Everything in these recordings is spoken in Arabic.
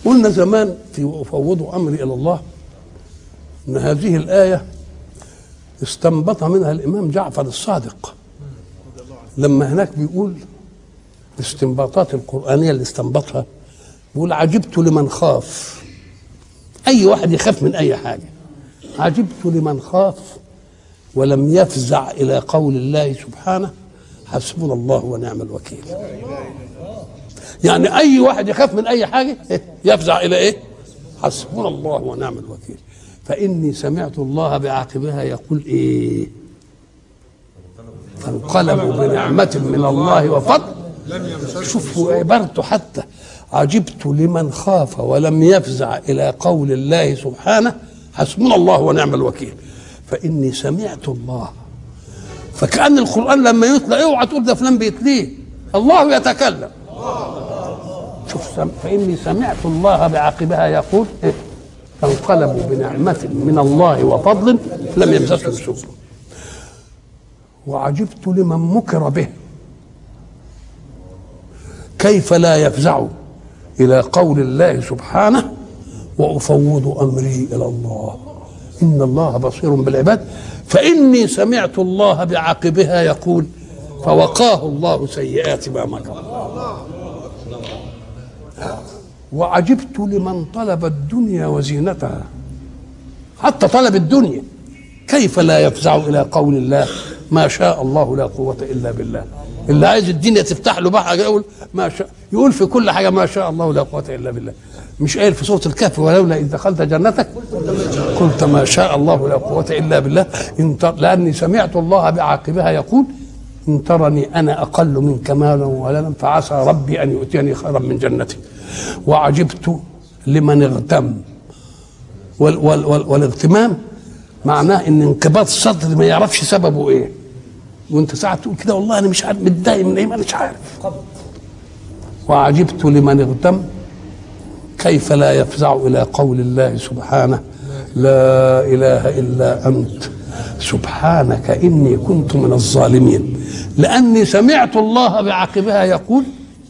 قلنا زمان في وفوضوا أمري إلى الله أن هذه الآية استنبط منها الإمام جعفر الصادق لما هناك بيقول الاستنباطات القرآنية اللي استنبطها، بيقول عجبت لمن خاف. أي واحد يخاف من أي حاجة. عجبت لمن خاف ولم يفزع إلى قول الله سبحانه حسبنا الله ونعم الوكيل. يعني أي واحد يخاف من أي حاجة يفزع إلى إيه؟ حسبنا الله ونعم الوكيل. فإني سمعت الله بعاقبها يقول إيه؟ فانقلبوا بنعمة من الله وفضل. شوفوا عبارته حتى عجبت لمن خاف ولم يفزع إلى قول الله سبحانه حسبنا الله ونعم الوكيل. فإني سمعت الله، فكأن القرآن لما يتلى اوعى تقول ده فلان بيتليه، الله يتكلم. شوف فإني سمعت الله بعاقبها يقول إيه؟ فانقلبوا بنعمة من الله وفضل لم يمسسهم سوء. وعجبت لمن مكر به كيف لا يفزع إلى قول الله سبحانه وأفوض أمري إلى الله إن الله بصير بالعباد. فإني سمعت الله بعاقبها يقول فوقاه الله سيئات ما مكر. وعجبت لمن طلب الدنيا وزينتها، حتى طلب الدنيا كيف لا يفزع إلى قول الله ما شاء الله لا قوة إلا بالله. اللي عايز الدنيا تفتح له بقى يقول ما شاء، يقول في كل حاجة ما شاء الله لا قوة إلا بالله. مش قايل في سورة الكهف ولولا إذ دخلت جنتك قلت ما شاء الله لا قوة إلا بالله لأني سمعت الله بعاقبها يقول إن ترني أنا أقل منك مالا وولدا فعسى ربي أن يؤتيني خيرا من جنتي. وعجبت لمن اغتم، والاغتمام معناه ان انقباض الصدر ما يعرفش سببه ايه، وانت ساعه تقول كده والله انا مش عارف متضايق من ايه ما مش عارف. وعجبت لمن اغتم كيف لا يفزع الى قول الله سبحانه لا اله الا انت سبحانك اني كنت من الظالمين. لاني سمعت الله بعاقبها يقول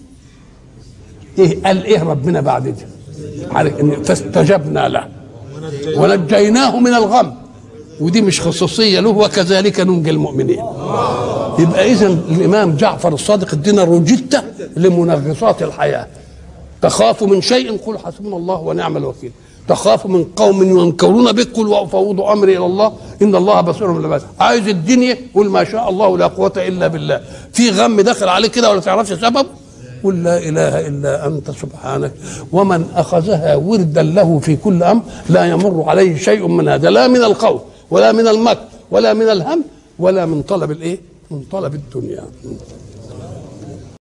ايه؟ قال ايه ربنا بعد ده؟ فاستجبنا له ونجيناه من الغم، ودي مش خصوصيه له وكذلك ننجي المؤمنين. يبقى اذا الامام جعفر الصادق ادينا روجته لمنغصات الحياه. تخاف من شيء قل حسبنا الله ونعم الوكيل. تخاف من قوم ينكرون بك قل وافوض امري الى الله ان الله بصير بالعباد. عايز الدنيا قل ما شاء الله لا قوه الا بالله. في غم دخل عليك كده ولا تعرفش سبب قل لا اله الا انت سبحانك. ومن اخذها وردا له في كل امر لا يمر عليه شيء من هذا، لا من الخوف ولا من المكر ولا من الهم ولا من طلب الايه؟ من طلب الدنيا.